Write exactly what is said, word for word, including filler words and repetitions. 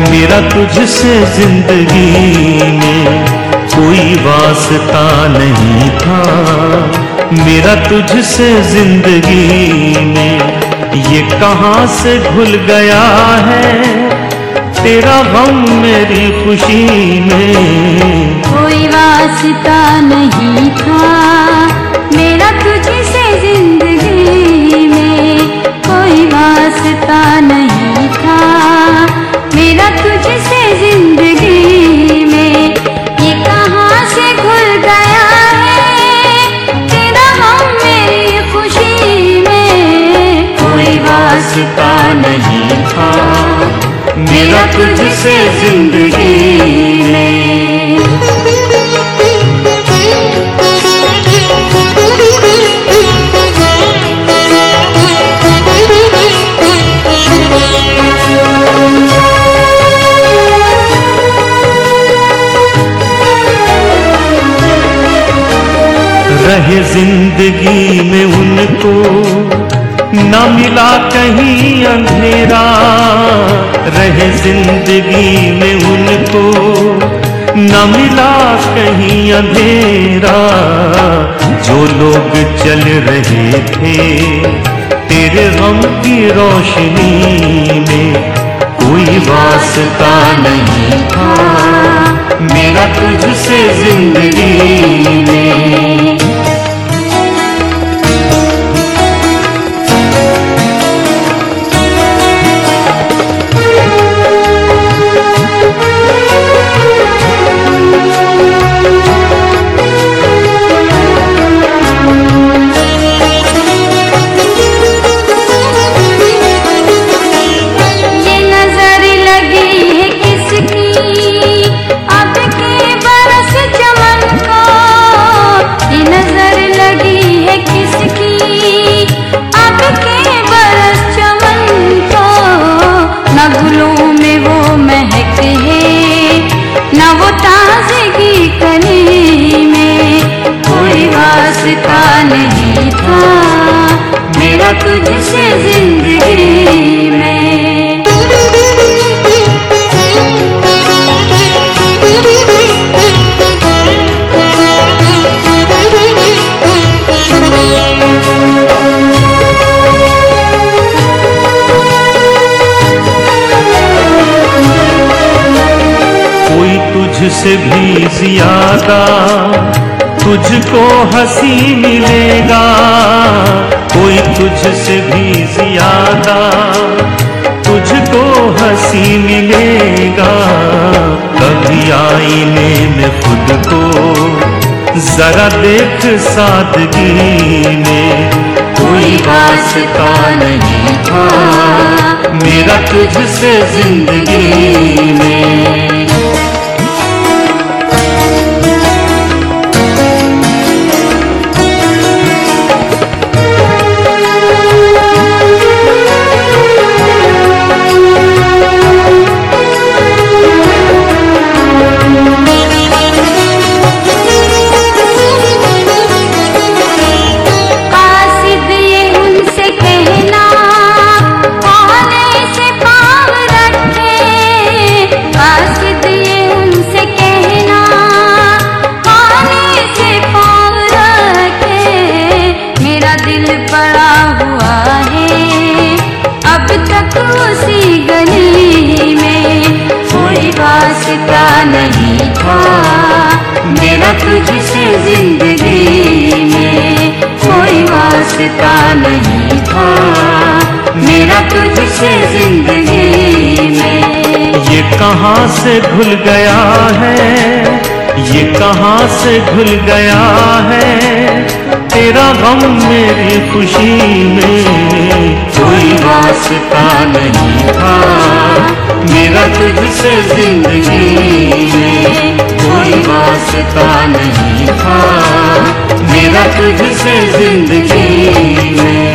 मेरा तुझसे जिंदगी में कोई वास्ता नहीं था। मेरा तुझसे जिंदगी में ये कहाँ से घुल गया है, तेरा गम मेरी खुशी में। कोई वास्ता नहीं था मेरा तुझसे जिंदगी में, कोई वास्ता नहीं था मेरा तुझसे जिंदगी में। ये कहाँ से घुल गया है, तेरा गम मेरी खुशी में। कोई वास्ता नहीं था मेरा तुझसे जिंदगी में। रहे जिंदगी में उनको न मिला कहीं अंधेरा, रहे जिंदगी में उनको न मिला कहीं अंधेरा। जो लोग चल रहे थे तेरे गम की रोशनी में, कोई वास्ता नहीं था मेरा तुझसे जिंदगी में। नहीं था मेरा तुझसे जिंदगी में। कोई तुझसे भी ज्यादा तुझको हंसी मिलेगा, कोई तुझसे भी ज्यादा तुझको हंसी मिलेगा। कभी आईने में खुद को जरा देख सादगी में, कोई वास्ता नहीं था मेरा तुझसे जिंदगी में। उसी गली में कोई वास्ता नहीं था मेरा तुझसे जिंदगी में, कोई वास्ता नहीं था मेरा तुझसे जिंदगी में। ये कहाँ से घुल गया है, ये कहाँ से घुल गया है, तेरा गम मेरी खुशी में। कोई वास्ता नहीं था मेरा तुझसे जिंदगी में, कोई वास्ता नहीं था मेरा तुझसे जिंदगी में।